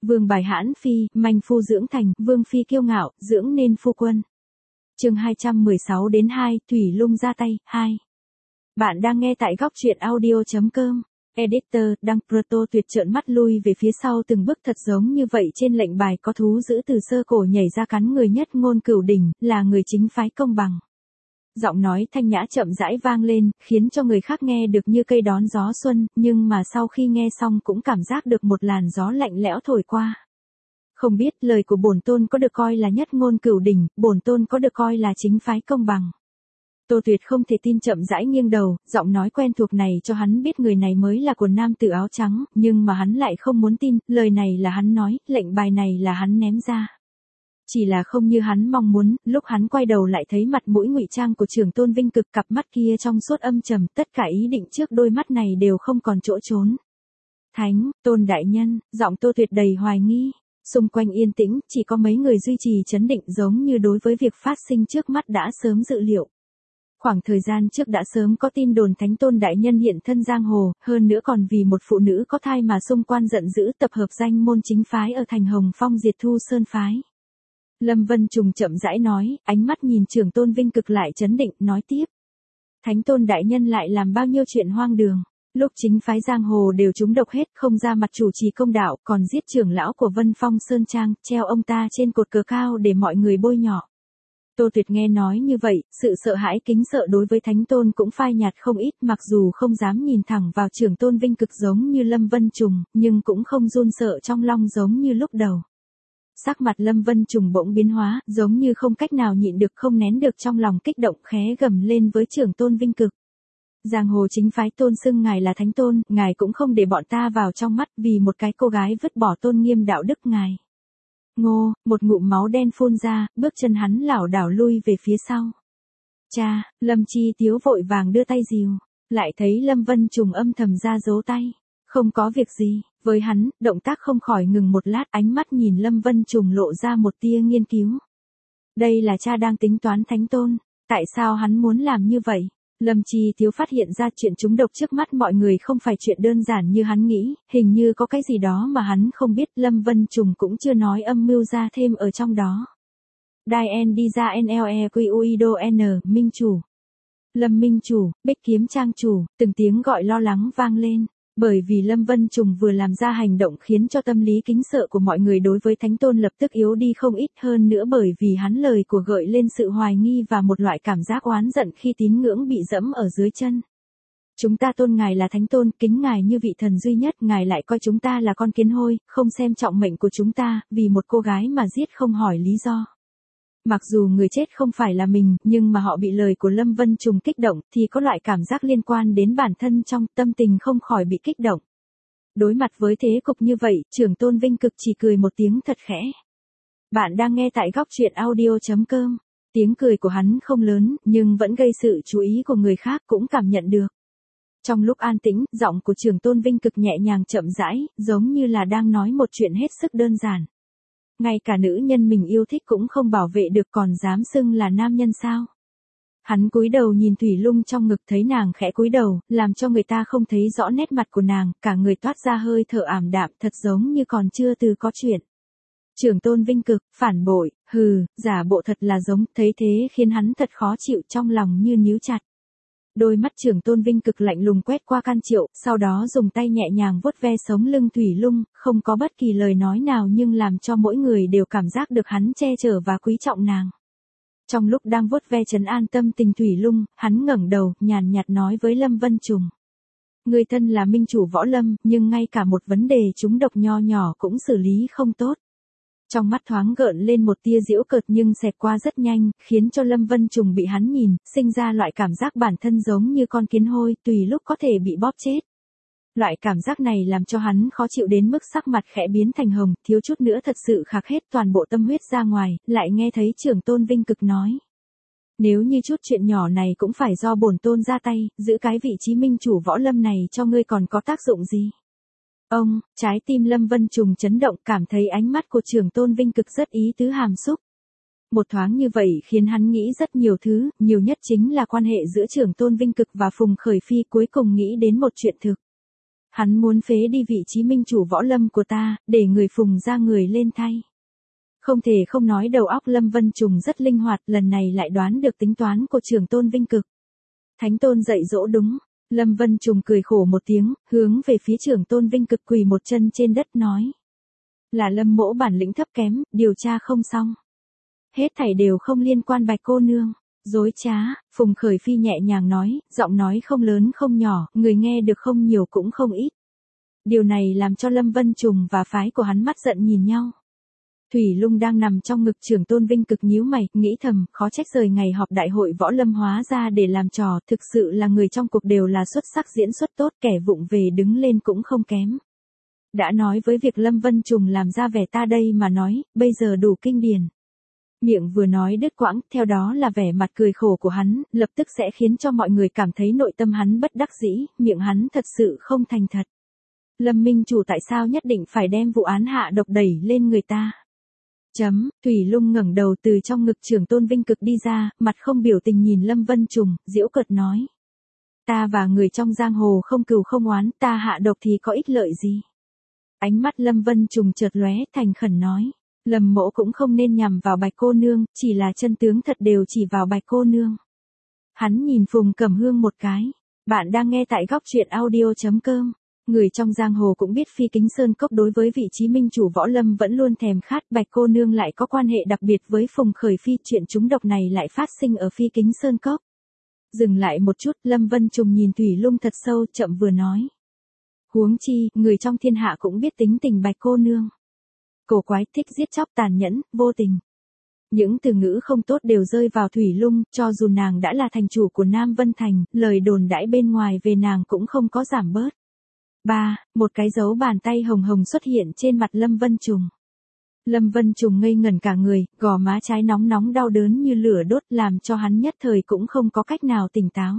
Vương bài hãn phi, manh phu dưỡng thành, vương phi kiêu ngạo, dưỡng nên phu quân. Chương 216 đến 2, Thủy Lung ra tay, 2. Bạn đang nghe tại góc truyện audio.com. Editor, đăng Proto Tuyệt trợn mắt lui về phía sau từng bước thật giống như vậy trên lệnh bài có thú dữ từ sơ cổ nhảy ra cắn người nhất ngôn cửu đỉnh, là người chính phái công bằng. Giọng nói thanh nhã chậm rãi vang lên, khiến cho người khác nghe được như cây đón gió xuân, nhưng mà sau khi nghe xong cũng cảm giác được một làn gió lạnh lẽo thổi qua. Không biết lời của bổn tôn có được coi là nhất ngôn cửu đỉnh, bổn tôn có được coi là chính phái công bằng. Tô Tuyệt không thể tin chậm rãi nghiêng đầu, giọng nói quen thuộc này cho hắn biết người này mới là của nam tử áo trắng, nhưng mà hắn lại không muốn tin, lời này là hắn nói, lệnh bài này là hắn ném ra. Chỉ là không như hắn mong muốn, lúc hắn quay đầu lại thấy mặt mũi ngụy trang của Trưởng Tôn Vinh Cực, cặp mắt kia trong suốt âm trầm, tất cả ý định trước đôi mắt này đều không còn chỗ trốn. Thánh, Tôn đại nhân, giọng Tô Tuyệt đầy hoài nghi. Xung quanh yên tĩnh, chỉ có mấy người duy trì trấn định giống như đối với việc phát sinh trước mắt đã sớm dự liệu. Khoảng thời gian trước đã sớm có tin đồn Thánh Tôn đại nhân hiện thân giang hồ, hơn nữa còn vì một phụ nữ có thai mà xung quan giận dữ tập hợp danh môn chính phái ở thành Hồng Phong diệt Thu Sơn phái. Lâm Vân Trùng chậm rãi nói, ánh mắt nhìn Trưởng Tôn Vinh Cực lại trấn định, nói tiếp. Thánh Tôn đại nhân lại làm bao nhiêu chuyện hoang đường. Lúc chính phái giang hồ đều trúng độc hết, không ra mặt chủ trì công đạo, còn giết trưởng lão của Vân Phong Sơn Trang, treo ông ta trên cột cờ cao để mọi người bôi nhọ. Tô Tuyệt nghe nói như vậy, sự sợ hãi kính sợ đối với Thánh Tôn cũng phai nhạt không ít, mặc dù không dám nhìn thẳng vào Trưởng Tôn Vinh Cực giống như Lâm Vân Trùng, nhưng cũng không run sợ trong lòng giống như lúc đầu. Sắc mặt Lâm Vân Trùng bỗng biến hóa, giống như không cách nào nhịn được, không nén được trong lòng kích động, khẽ gầm lên với Trưởng Tôn Vinh Cực. Giang hồ chính phái tôn xưng ngài là Thánh Tôn, ngài cũng không để bọn ta vào trong mắt vì một cái cô gái vứt bỏ tôn nghiêm đạo đức ngài. Ngô, một ngụm máu đen phun ra, bước chân hắn lảo đảo lui về phía sau. Cha, Lâm Chi Tiếu vội vàng đưa tay dìu, lại thấy Lâm Vân Trùng âm thầm ra dấu tay. Không có việc gì, với hắn, động tác không khỏi ngừng một lát, ánh mắt nhìn Lâm Vân Trùng lộ ra một tia nghiên cứu. Đây là cha đang tính toán Thánh Tôn, tại sao hắn muốn làm như vậy? Lâm Chi Tiếu phát hiện ra chuyện trúng độc trước mắt mọi người không phải chuyện đơn giản như hắn nghĩ, hình như có cái gì đó mà hắn không biết, Lâm Vân Trùng cũng chưa nói âm mưu ra thêm ở trong đó. Dien đi ra NLEQUIDO N, Minh Chủ. Lâm Minh Chủ, Bích Kiếm Trang Chủ, từng tiếng gọi lo lắng vang lên. Bởi vì Lâm Vân Trùng vừa làm ra hành động khiến cho tâm lý kính sợ của mọi người đối với Thánh Tôn lập tức yếu đi không ít, hơn nữa bởi vì hắn lời của gợi lên sự hoài nghi và một loại cảm giác oán giận khi tín ngưỡng bị dẫm ở dưới chân. Chúng ta tôn ngài là Thánh Tôn, kính ngài như vị thần duy nhất, ngài lại coi chúng ta là con kiến hôi, không xem trọng mệnh của chúng ta, vì một cô gái mà giết không hỏi lý do. Mặc dù người chết không phải là mình, nhưng mà họ bị lời của Lâm Vân Trùng kích động, thì có loại cảm giác liên quan đến bản thân trong tâm tình không khỏi bị kích động. Đối mặt với thế cục như vậy, Trưởng Tôn Vinh Cực chỉ cười một tiếng thật khẽ. Bạn đang nghe tại góc truyện audio.com. Tiếng cười của hắn không lớn, nhưng vẫn gây sự chú ý của người khác cũng cảm nhận được. Trong lúc an tĩnh, giọng của Trưởng Tôn Vinh Cực nhẹ nhàng chậm rãi, giống như là đang nói một chuyện hết sức đơn giản. Ngay cả nữ nhân mình yêu thích cũng không bảo vệ được còn dám xưng là nam nhân sao? Hắn cúi đầu nhìn Thủy Lung trong ngực, thấy nàng khẽ cúi đầu, làm cho người ta không thấy rõ nét mặt của nàng, cả người toát ra hơi thở ảm đạm, thật giống như còn chưa từ có chuyện. Trưởng Tôn Vinh Cực, phản bội, hừ, giả bộ thật là giống, thấy thế khiến hắn thật khó chịu, trong lòng như níu chặt. Đôi mắt Trưởng Tôn Vinh Cực lạnh lùng quét qua Can Triệu, sau đó dùng tay nhẹ nhàng vuốt ve sống lưng Thủy Lung, không có bất kỳ lời nói nào nhưng làm cho mỗi người đều cảm giác được hắn che chở và quý trọng nàng. Trong lúc đang vuốt ve trấn an tâm tình Thủy Lung, hắn ngẩng đầu, nhàn nhạt nói với Lâm Vân Trùng. Người thân là Minh Chủ võ lâm, nhưng ngay cả một vấn đề trúng độc nho nhỏ cũng xử lý không tốt. Trong mắt thoáng gợn lên một tia giễu cợt nhưng xẹt qua rất nhanh, khiến cho Lâm Vân Trùng bị hắn nhìn, sinh ra loại cảm giác bản thân giống như con kiến hôi, tùy lúc có thể bị bóp chết. Loại cảm giác này làm cho hắn khó chịu đến mức sắc mặt khẽ biến thành hồng, thiếu chút nữa thật sự khạc hết toàn bộ tâm huyết ra ngoài, lại nghe thấy Trưởng Tôn Vinh Cực nói. Nếu như chút chuyện nhỏ này cũng phải do bổn tôn ra tay, giữ cái vị trí Minh Chủ võ lâm này cho ngươi còn có tác dụng gì? Ông, trái tim Lâm Vân Trùng chấn động, cảm thấy ánh mắt của Trưởng Tôn Vinh Cực rất ý tứ hàm xúc. Một thoáng như vậy khiến hắn nghĩ rất nhiều thứ, nhiều nhất chính là quan hệ giữa Trưởng Tôn Vinh Cực và Phùng Khởi Phi, cuối cùng nghĩ đến một chuyện thực. Hắn muốn phế đi vị trí minh chủ võ lâm của ta, để người Phùng ra người lên thay. Không thể không nói đầu óc Lâm Vân Trùng rất linh hoạt, lần này lại đoán được tính toán của trưởng tôn Vinh Cực. Thánh tôn dạy dỗ đúng. Lâm Vân Trùng cười khổ một tiếng, hướng về phía trưởng tôn Vinh Cực quỳ một chân trên đất nói. Là Lâm mỗ bản lĩnh thấp kém, điều tra không xong. Hết thảy đều không liên quan Bạch cô nương. Dối trá, Phùng Khởi Phi nhẹ nhàng nói, giọng nói không lớn không nhỏ, người nghe được không nhiều cũng không ít. Điều này làm cho Lâm Vân Trùng và phái của hắn mắt giận nhìn nhau. Thủy Lung đang nằm trong ngực trưởng tôn Vinh Cực nhíu mày, nghĩ thầm, khó trách rời ngày họp đại hội võ lâm hóa ra để làm trò, thực sự là người trong cuộc đều là xuất sắc diễn xuất tốt, kẻ vụng về đứng lên cũng không kém. Đã nói với việc Lâm Vân Trùng làm ra vẻ ta đây mà nói, bây giờ đủ kinh điển. Miệng vừa nói đứt quãng, theo đó là vẻ mặt cười khổ của hắn, lập tức sẽ khiến cho mọi người cảm thấy nội tâm hắn bất đắc dĩ, miệng hắn thật sự không thành thật. Lâm minh chủ tại sao nhất định phải đem vụ án hạ độc đẩy lên người ta? Thủy Lung ngẩng đầu từ trong ngực trưởng tôn Vinh Cực đi ra, mặt không biểu tình nhìn Lâm Vân Trùng, giễu cợt nói. Ta và người trong giang hồ không cừu không oán, ta hạ độc thì có ích lợi gì? Ánh mắt Lâm Vân Trùng chợt lóe, thành khẩn nói. Lâm mỗ cũng không nên nhằm vào Bạch cô nương, chỉ là chân tướng thật đều chỉ vào Bạch cô nương. Hắn nhìn Phùng Cẩm Hương một cái. Bạn đang nghe tại góc truyện audio.com. Người trong giang hồ cũng biết Phi Kính Sơn Cốc đối với vị trí minh chủ võ lâm vẫn luôn thèm khát, Bạch cô nương lại có quan hệ đặc biệt với Phùng Khởi Phi, chuyện trúng độc này lại phát sinh ở Phi Kính Sơn Cốc. Dừng lại một chút, Lâm Vân Trùng nhìn Thủy Lung thật sâu, chậm vừa nói. Huống chi, người trong thiên hạ cũng biết tính tình Bạch cô nương. Cổ quái, thích giết chóc, tàn nhẫn, vô tình. Những từ ngữ không tốt đều rơi vào Thủy Lung, cho dù nàng đã là thành chủ của Nam Vân Thành, lời đồn đãi bên ngoài về nàng cũng không có giảm bớt. Một cái dấu bàn tay hồng hồng xuất hiện trên mặt Lâm Vân Trùng. Lâm Vân Trùng ngây ngẩn cả người, gò má trái nóng nóng đau đớn như lửa đốt làm cho hắn nhất thời cũng không có cách nào tỉnh táo.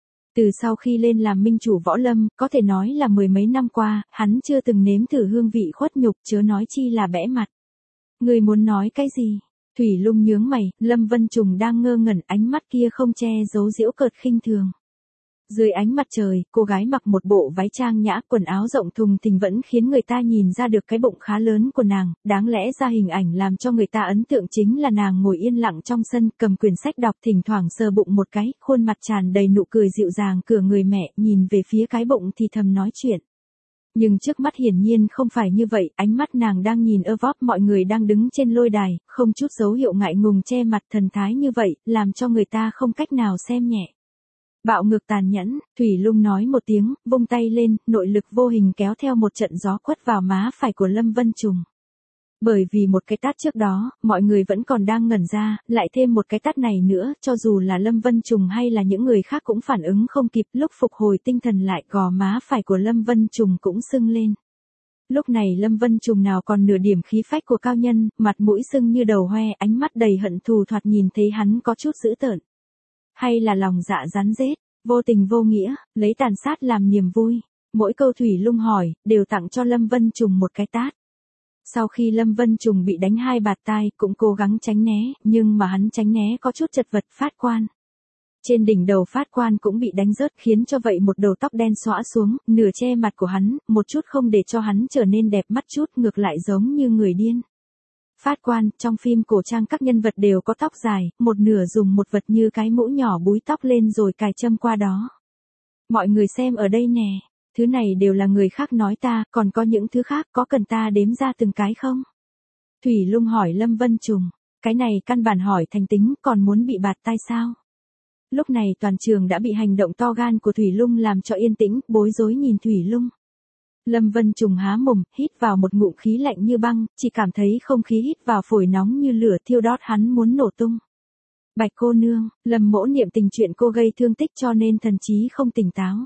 Từ sau khi lên làm minh chủ võ lâm, có thể nói là mười mấy năm qua, hắn chưa từng nếm thử hương vị khuất nhục, chớ nói chi là bẽ mặt. Người muốn nói cái gì? Thủy Lung nhướng mày, Lâm Vân Trùng đang ngơ ngẩn, ánh mắt kia không che giấu giễu cợt khinh thường. Dưới ánh mặt trời, cô gái mặc một bộ váy trang nhã, quần áo rộng thùng thình vẫn khiến người ta nhìn ra được cái bụng khá lớn của nàng, đáng lẽ ra hình ảnh làm cho người ta ấn tượng chính là nàng ngồi yên lặng trong sân, cầm quyển sách đọc, thỉnh thoảng sờ bụng một cái, khuôn mặt tràn đầy nụ cười dịu dàng cửa người mẹ, nhìn về phía cái bụng thì thầm nói chuyện. Nhưng trước mắt hiển nhiên không phải như vậy, ánh mắt nàng đang nhìn vóp mọi người đang đứng trên lôi đài, không chút dấu hiệu ngại ngùng che mặt, thần thái như vậy, làm cho người ta không cách nào xem nhẹ. Bạo ngược tàn nhẫn, Thủy Lung nói một tiếng, vung tay lên, nội lực vô hình kéo theo một trận gió quất vào má phải của Lâm Vân Trùng. Bởi vì một cái tát trước đó, mọi người vẫn còn đang ngẩn ra, lại thêm một cái tát này nữa, cho dù là Lâm Vân Trùng hay là những người khác cũng phản ứng không kịp, lúc phục hồi tinh thần lại, gò má phải của Lâm Vân Trùng cũng sưng lên. Lúc này Lâm Vân Trùng nào còn nửa điểm khí phách của cao nhân, mặt mũi sưng như đầu hoe, ánh mắt đầy hận thù, thoạt nhìn thấy hắn có chút dữ tợn. Hay là lòng dạ rắn rết, vô tình vô nghĩa, lấy tàn sát làm niềm vui. Mỗi câu Thủy Lung hỏi, đều tặng cho Lâm Vân Trùng một cái tát. Sau khi Lâm Vân Trùng bị đánh 2 bạt tai, cũng cố gắng tránh né, nhưng mà hắn tránh né có chút chật vật. Phát quan. Trên đỉnh đầu Phát quan cũng bị đánh rớt, khiến cho vậy một đầu tóc đen xõa xuống, nửa che mặt của hắn, một chút không để cho hắn trở nên đẹp mắt chút, ngược lại giống như người điên. Phát quan, trong phim cổ trang các nhân vật đều có tóc dài, một nửa dùng một vật như cái mũ nhỏ búi tóc lên rồi cài châm qua đó. Mọi người xem ở đây nè, thứ này đều là người khác nói ta, còn có những thứ khác, có cần ta đếm ra từng cái không? Thủy Lung hỏi Lâm Vân Trùng, cái này căn bản hỏi thành tính, còn muốn bị bạt tai sao? Lúc này toàn trường đã bị hành động to gan của Thủy Lung làm cho yên tĩnh, bối rối nhìn Thủy Lung. Lâm Vân Trùng há mồm, hít vào một ngụm khí lạnh như băng, chỉ cảm thấy không khí hít vào phổi nóng như lửa thiêu đốt, hắn muốn nổ tung. Bạch cô nương, Lâm mỗ niệm tình chuyện cô gây thương tích cho nên thần trí không tỉnh táo.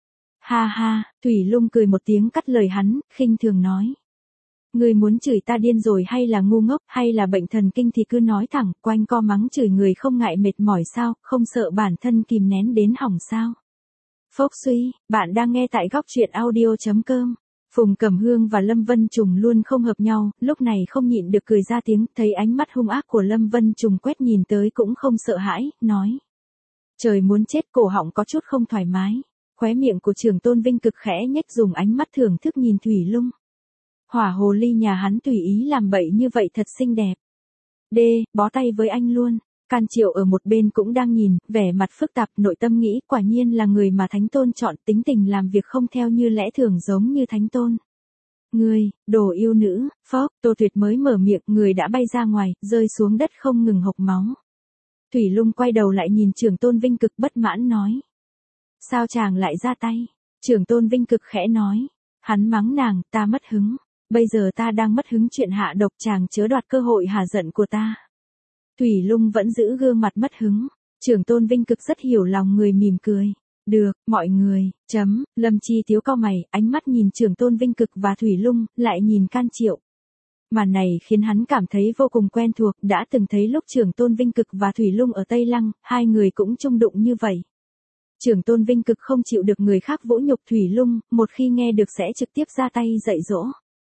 Ha ha, Thủy Lung cười một tiếng cắt lời hắn, khinh thường nói. Người muốn chửi ta điên rồi hay là ngu ngốc hay là bệnh thần kinh thì cứ nói thẳng, quanh co mắng chửi người không ngại mệt mỏi sao, không sợ bản thân kìm nén đến hỏng sao. Phốc suy, bạn đang nghe tại góc truyện audio.com. Phùng Cẩm Hương và Lâm Vân Trùng luôn không hợp nhau, lúc này không nhịn được cười ra tiếng, thấy ánh mắt hung ác của Lâm Vân Trùng quét nhìn tới cũng không sợ hãi, nói. Trời muốn chết, cổ họng có chút không thoải mái. Khóe miệng của Trường Tôn Vinh cực khẽ nhếch, dùng ánh mắt thưởng thức nhìn Thủy Lung. Hỏa hồ ly nhà hắn tùy ý làm bậy như vậy thật xinh đẹp. Bó tay với anh luôn. Can Triệu ở một bên cũng đang nhìn, vẻ mặt phức tạp, nội tâm nghĩ quả nhiên là người mà Thánh Tôn chọn, tính tình làm việc không theo như lẽ thường giống như Thánh Tôn. Ngươi, đồ yêu nữ, phốc, Tô Tuyệt mới mở miệng, người đã bay ra ngoài, rơi xuống đất không ngừng hộc máu. Thủy Lung quay đầu lại nhìn Trường Tôn Vinh cực bất mãn nói. Sao chàng lại ra tay? Trường Tôn Vinh cực khẽ nói. Hắn mắng nàng, ta mất hứng. Bây giờ ta đang mất hứng chuyện hạ độc, chàng chớ đoạt cơ hội hả giận của ta. Thủy Lung vẫn giữ gương mặt mất hứng. Trường Tôn Vinh cực rất hiểu lòng người, mỉm cười. Được, mọi người, Lâm Chi Tiếu cau mày, ánh mắt nhìn Trường Tôn Vinh cực và Thủy Lung, lại nhìn Can Triệu. Màn này khiến hắn cảm thấy vô cùng quen thuộc, đã từng thấy lúc Trường Tôn Vinh cực và Thủy Lung ở Tây Lăng, hai người cũng chung đụng như vậy. Trường Tôn Vinh cực không chịu được người khác vỗ nhục Thủy Lung, một khi nghe được sẽ trực tiếp ra tay dạy dỗ.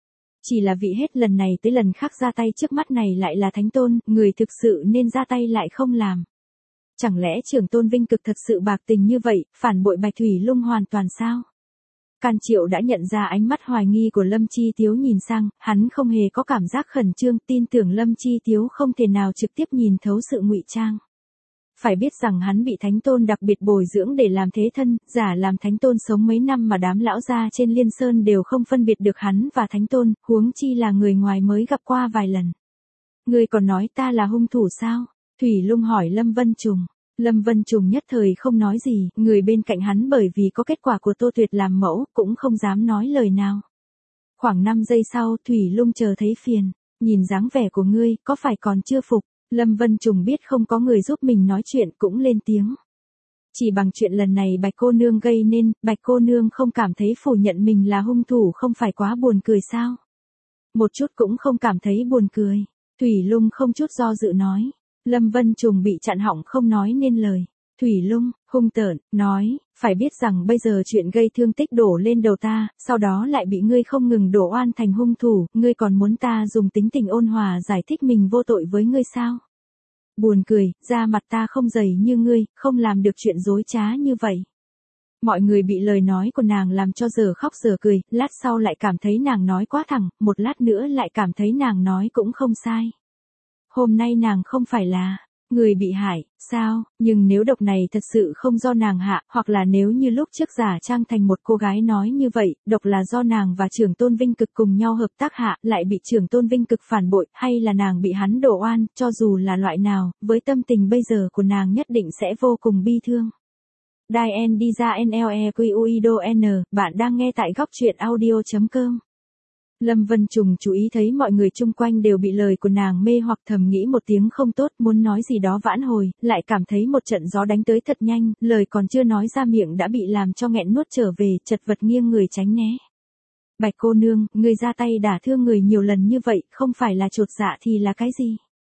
Chỉ là vì hết lần này tới lần khác ra tay trước mắt này lại là Thánh Tôn, người thực sự nên ra tay lại không làm. Chẳng lẽ Trường Tôn Vinh cực thật sự bạc tình như vậy, phản bội Bạch Thủy Lung hoàn toàn sao? Can Triệu đã nhận ra ánh mắt hoài nghi của Lâm Chi Tiếu nhìn sang, hắn không hề có cảm giác khẩn trương, tin tưởng Lâm Chi Tiếu không thể nào trực tiếp nhìn thấu sự ngụy trang. Phải biết rằng hắn bị Thánh Tôn đặc biệt bồi dưỡng để làm thế thân, giả làm Thánh Tôn sống mấy năm mà đám lão gia trên Liên Sơn đều không phân biệt được hắn và Thánh Tôn, huống chi là người ngoài mới gặp qua vài lần. Ngươi còn nói ta là hung thủ sao? Thủy Lung hỏi Lâm Vân Trùng. Lâm Vân Trùng nhất thời không nói gì, người bên cạnh hắn bởi vì có kết quả của Tô Tuyệt làm mẫu, cũng không dám nói lời nào. Khoảng 5 giây sau, Thủy Lung chờ thấy phiền. Nhìn dáng vẻ của ngươi, có phải còn chưa phục? Lâm Vân Trùng biết không có người giúp mình nói chuyện, cũng lên tiếng. Chỉ bằng chuyện lần này Bạch cô nương gây nên, Bạch cô nương không cảm thấy phủ nhận mình là hung thủ không phải quá buồn cười sao? Một chút cũng không cảm thấy buồn cười. Thủy Lung không chút do dự nói. Lâm Vân Trùng bị chặn họng không nói nên lời. Thủy Lung, hung tợn, nói, phải biết rằng bây giờ chuyện gây thương tích đổ lên đầu ta, sau đó lại bị ngươi không ngừng đổ oan thành hung thủ, ngươi còn muốn ta dùng tính tình ôn hòa giải thích mình vô tội với ngươi sao? Buồn cười, da mặt ta không dày như ngươi, không làm được chuyện dối trá như vậy. Mọi người bị lời nói của nàng làm cho giờ khóc giờ cười, lát sau lại cảm thấy nàng nói quá thẳng, một lát nữa lại cảm thấy nàng nói cũng không sai. Hôm nay nàng không phải là người bị hại, sao? Nhưng nếu độc này thật sự không do nàng hạ, hoặc là nếu như lúc trước giả trang thành một cô gái nói như vậy, độc là do nàng và Trường Tôn Vinh cực cùng nhau hợp tác hạ, lại bị Trường Tôn Vinh cực phản bội, hay là nàng bị hắn đổ oan, cho dù là loại nào, với tâm tình bây giờ của nàng nhất định sẽ vô cùng bi thương. Dien đi ra NLEQUIDO N, bạn đang nghe tại góc truyện audio.com. Lâm Vân Trùng chú ý thấy mọi người chung quanh đều bị lời của nàng mê hoặc, thầm nghĩ một tiếng không tốt, muốn nói gì đó vãn hồi, lại cảm thấy một trận gió đánh tới thật nhanh, lời còn chưa nói ra miệng đã bị làm cho nghẹn nuốt trở về, chật vật nghiêng người tránh né. Bạch cô nương, người ra tay đả thương người nhiều lần như vậy, không phải là chột dạ thì là cái gì?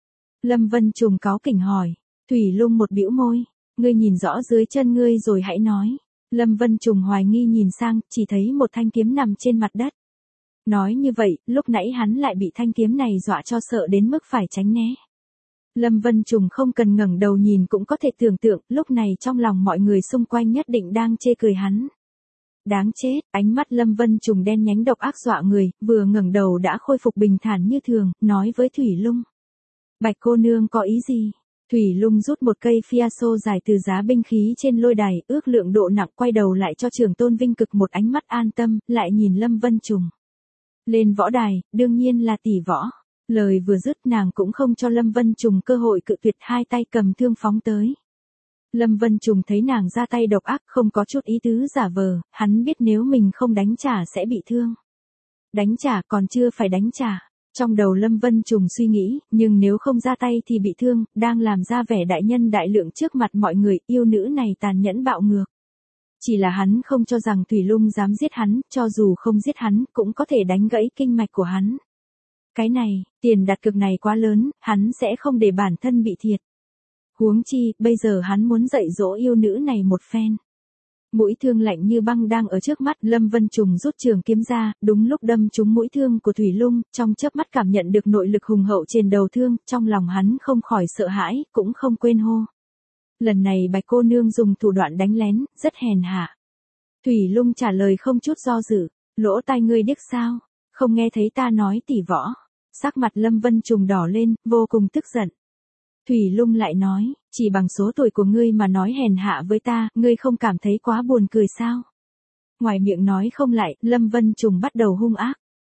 Lâm Vân Trùng cáu kỉnh hỏi. Thủy Lung một bĩu môi. Ngươi nhìn rõ dưới chân ngươi rồi hãy nói. Lâm Vân Trùng hoài nghi nhìn sang, chỉ thấy một thanh kiếm nằm trên mặt đất. Nói như vậy, lúc nãy hắn lại bị thanh kiếm này dọa cho sợ đến mức phải tránh né. Lâm Vân Trùng không cần ngẩng đầu nhìn cũng có thể tưởng tượng, lúc này trong lòng mọi người xung quanh nhất định đang chê cười hắn. Đáng chết, ánh mắt Lâm Vân Trùng đen nhánh độc ác dọa người, vừa ngẩng đầu đã khôi phục bình thản như thường, nói với Thủy Lung. Bạch cô nương có ý gì? Thủy Lung rút một cây fiaso dài từ giá binh khí trên lôi đài, ước lượng độ nặng, quay đầu lại cho Trường Tôn Vinh cực một ánh mắt an tâm, lại nhìn Lâm Vân Trùng. Lên võ đài, đương nhiên là tỷ võ. Lời vừa dứt nàng cũng không cho Lâm Vân Trùng cơ hội cự tuyệt, hai tay cầm thương phóng tới. Lâm Vân Trùng thấy nàng ra tay độc ác, không có chút ý tứ giả vờ, hắn biết nếu mình không đánh trả sẽ bị thương. Đánh trả còn chưa phải đánh trả. Trong đầu Lâm Vân Trùng suy nghĩ, nhưng nếu không ra tay thì bị thương, đang làm ra vẻ đại nhân đại lượng trước mặt mọi người, yêu nữ này tàn nhẫn bạo ngược. Chỉ là hắn không cho rằng Thủy Lung dám giết hắn, cho dù không giết hắn, cũng có thể đánh gãy kinh mạch của hắn. Cái này, tiền đặt cược này quá lớn, hắn sẽ không để bản thân bị thiệt. Huống chi, bây giờ hắn muốn dạy dỗ yêu nữ này một phen. Mũi thương lạnh như băng đang ở trước mắt, Lâm Vân Trùng rút trường kiếm ra, đúng lúc đâm trúng mũi thương của Thủy Lung, trong chớp mắt cảm nhận được nội lực hùng hậu trên đầu thương, trong lòng hắn không khỏi sợ hãi, cũng không quên hô. Lần này Bạch cô nương dùng thủ đoạn đánh lén, rất hèn hạ. Thủy Lung trả lời không chút do dự, lỗ tai ngươi điếc sao, không nghe thấy ta nói tỷ võ. Sắc mặt Lâm Vân Trùng đỏ lên, vô cùng tức giận. Thủy Lung lại nói, chỉ bằng số tuổi của ngươi mà nói hèn hạ với ta, ngươi không cảm thấy quá buồn cười sao? Ngoài miệng nói không lại, Lâm Vân Trùng bắt đầu hung ác.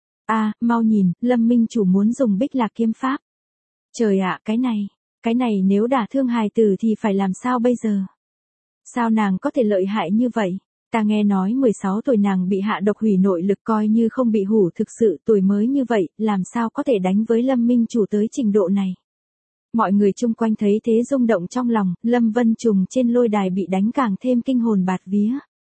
Mau nhìn, Lâm Minh Chủ muốn dùng Bích Lạc kiếm pháp. Trời ạ, cái này nếu đả thương hài tử thì phải làm sao bây giờ? Sao nàng có thể lợi hại như vậy? Ta nghe nói 16 tuổi nàng bị hạ độc hủy nội lực, coi như không bị hủ, thực sự tuổi mới như vậy, làm sao có thể đánh với Lâm Minh Chủ tới trình độ này? Mọi người chung quanh thấy thế rung động trong lòng, Lâm Vân Trùng trên lôi đài bị đánh càng thêm kinh hồn bạt vía.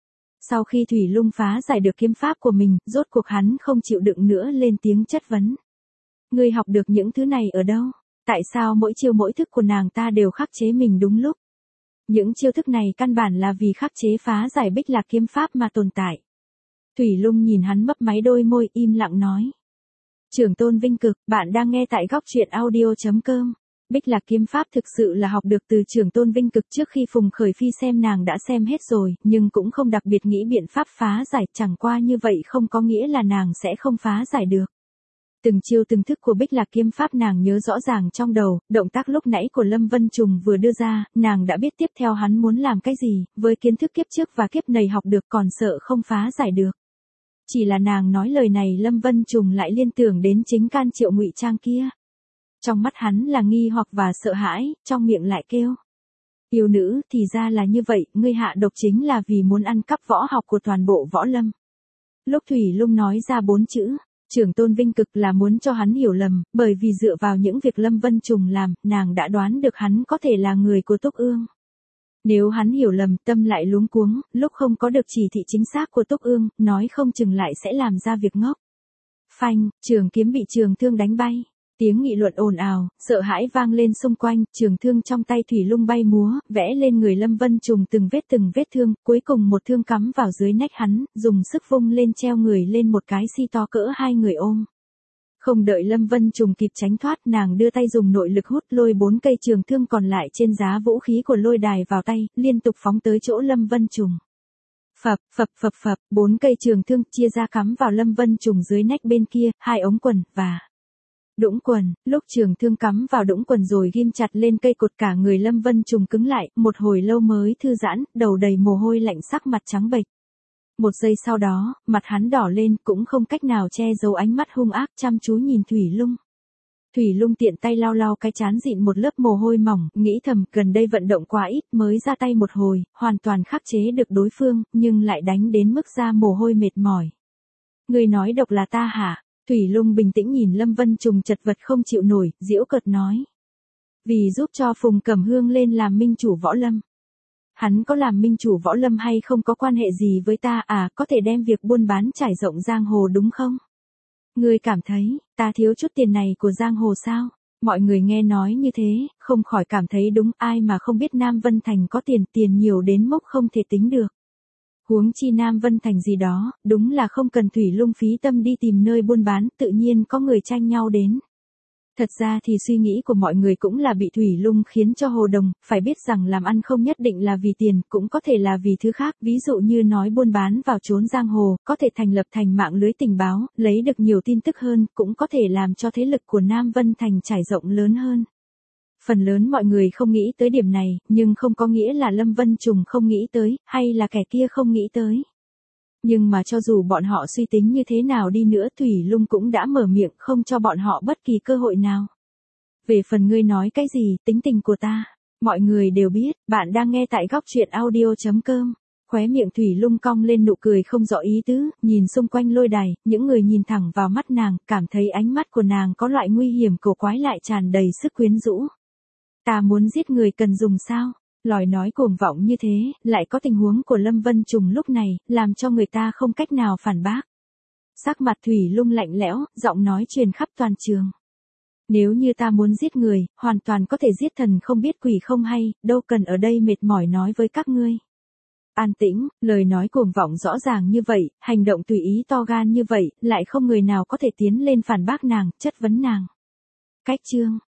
Sau khi Thủy Lung phá giải được kiếm pháp của mình, rốt cuộc hắn không chịu đựng nữa lên tiếng chất vấn. Ngươi học được những thứ này ở đâu? Tại sao mỗi chiêu mỗi thức của nàng ta đều khắc chế mình đúng lúc? Những chiêu thức này căn bản là vì khắc chế phá giải Bích Lạc kiếm pháp mà tồn tại. Thủy Lung nhìn hắn mấp máy đôi môi, im lặng nói. Trưởng tôn Vinh Cực, bạn đang nghe tại góc truyện audio.com. Bích Lạc kiếm pháp thực sự là học được từ trưởng tôn Vinh Cực, trước khi Phùng Khởi Phi xem nàng đã xem hết rồi, nhưng cũng không đặc biệt nghĩ biện pháp phá giải, chẳng qua như vậy không có nghĩa là nàng sẽ không phá giải được. Từng chiêu từng thức của Bích Lạc kiếm pháp nàng nhớ rõ ràng trong đầu, động tác lúc nãy của Lâm Vân Trùng vừa đưa ra, nàng đã biết tiếp theo hắn muốn làm cái gì, với kiến thức kiếp trước và kiếp này học được còn sợ không phá giải được. Chỉ là nàng nói lời này Lâm Vân Trùng lại liên tưởng đến chính Can Triệu ngụy trang kia. Trong mắt hắn là nghi hoặc và sợ hãi, trong miệng lại kêu. Yêu nữ, thì ra là như vậy, ngươi hạ độc chính là vì muốn ăn cắp võ học của toàn bộ võ lâm. Lúc Thủy Lung nói ra 4 chữ, trưởng tôn Vinh Cực là muốn cho hắn hiểu lầm, bởi vì dựa vào những việc Lâm Vân Trùng làm, nàng đã đoán được hắn có thể là người của Túc Ương. Nếu hắn hiểu lầm, tâm lại luống cuống, lúc không có được chỉ thị chính xác của Túc Ương, nói không chừng lại sẽ làm ra việc ngốc. Phanh, trường kiếm bị trường thương đánh bay. Tiếng nghị luận ồn ào, sợ hãi vang lên xung quanh, trường thương trong tay Thủy Lung bay múa, vẽ lên người Lâm Vân Trùng từng vết thương, cuối cùng một thương cắm vào dưới nách hắn, dùng sức vung lên treo người lên một cái si to cỡ 2 người ôm. Không đợi Lâm Vân Trùng kịp tránh thoát, nàng đưa tay dùng nội lực hút lôi 4 cây trường thương còn lại trên giá vũ khí của lôi đài vào tay, liên tục phóng tới chỗ Lâm Vân Trùng. Phập, 4 cây trường thương chia ra cắm vào Lâm Vân Trùng dưới nách bên kia, 2 ống quần, và đũng quần. Lúc trường thương cắm vào đũng quần rồi ghim chặt lên cây cột, cả người Lâm Vân Trùng cứng lại, một hồi lâu mới thư giãn, đầu đầy mồ hôi lạnh, sắc mặt trắng bệch. Một giây sau đó, mặt hắn đỏ lên, cũng không cách nào che giấu ánh mắt hung ác chăm chú nhìn Thủy Lung. Thủy Lung tiện tay lau cái trán dịn một lớp mồ hôi mỏng, nghĩ thầm gần đây vận động quá ít, mới ra tay một hồi, hoàn toàn khắc chế được đối phương, nhưng lại đánh đến mức ra mồ hôi mệt mỏi. Người nói độc là ta hả? Thủy Lung bình tĩnh nhìn Lâm Vân Trùng chật vật không chịu nổi, giễu cợt nói. Vì giúp cho Phùng Cẩm Hương lên làm minh chủ võ lâm. Hắn có làm minh chủ võ lâm hay không có quan hệ gì với ta à, có thể đem việc buôn bán trải rộng giang hồ đúng không? Ngươi cảm thấy, ta thiếu chút tiền này của giang hồ sao? Mọi người nghe nói như thế, không khỏi cảm thấy đúng, ai mà không biết Nam Vân Thành có tiền nhiều đến mức không thể tính được. Huống chi Nam Vân Thành gì đó, đúng là không cần Thủy Lung phí tâm đi tìm nơi buôn bán, tự nhiên có người tranh nhau đến. Thật ra thì suy nghĩ của mọi người cũng là bị Thủy Lung khiến cho hồ đồng, phải biết rằng làm ăn không nhất định là vì tiền, cũng có thể là vì thứ khác, ví dụ như nói buôn bán vào chốn giang hồ, có thể thành lập thành mạng lưới tình báo, lấy được nhiều tin tức hơn, cũng có thể làm cho thế lực của Nam Vân Thành trải rộng lớn hơn. Phần lớn mọi người không nghĩ tới điểm này, nhưng không có nghĩa là Lâm Vân Trùng không nghĩ tới, hay là kẻ kia không nghĩ tới. Nhưng mà cho dù bọn họ suy tính như thế nào đi nữa, Thủy Lung cũng đã mở miệng, không cho bọn họ bất kỳ cơ hội nào. Về phần ngươi nói cái gì, tính tình của ta, mọi người đều biết, bạn đang nghe tại góc truyện audio.com. Khóe miệng Thủy Lung cong lên nụ cười không rõ ý tứ, nhìn xung quanh lôi đài, những người nhìn thẳng vào mắt nàng, cảm thấy ánh mắt của nàng có loại nguy hiểm cổ quái lại tràn đầy sức quyến rũ. Ta muốn giết người cần dùng sao? Lời nói cuồng vọng như thế, lại có tình huống của Lâm Vân Trùng lúc này, làm cho người ta không cách nào phản bác. Sắc mặt Thủy Lung lạnh lẽo, giọng nói truyền khắp toàn trường. Nếu như ta muốn giết người, hoàn toàn có thể giết thần không biết quỷ không hay, đâu cần ở đây mệt mỏi nói với các ngươi. An tĩnh, lời nói cuồng vọng rõ ràng như vậy, hành động tùy ý to gan như vậy, lại không người nào có thể tiến lên phản bác nàng, chất vấn nàng. Cách chương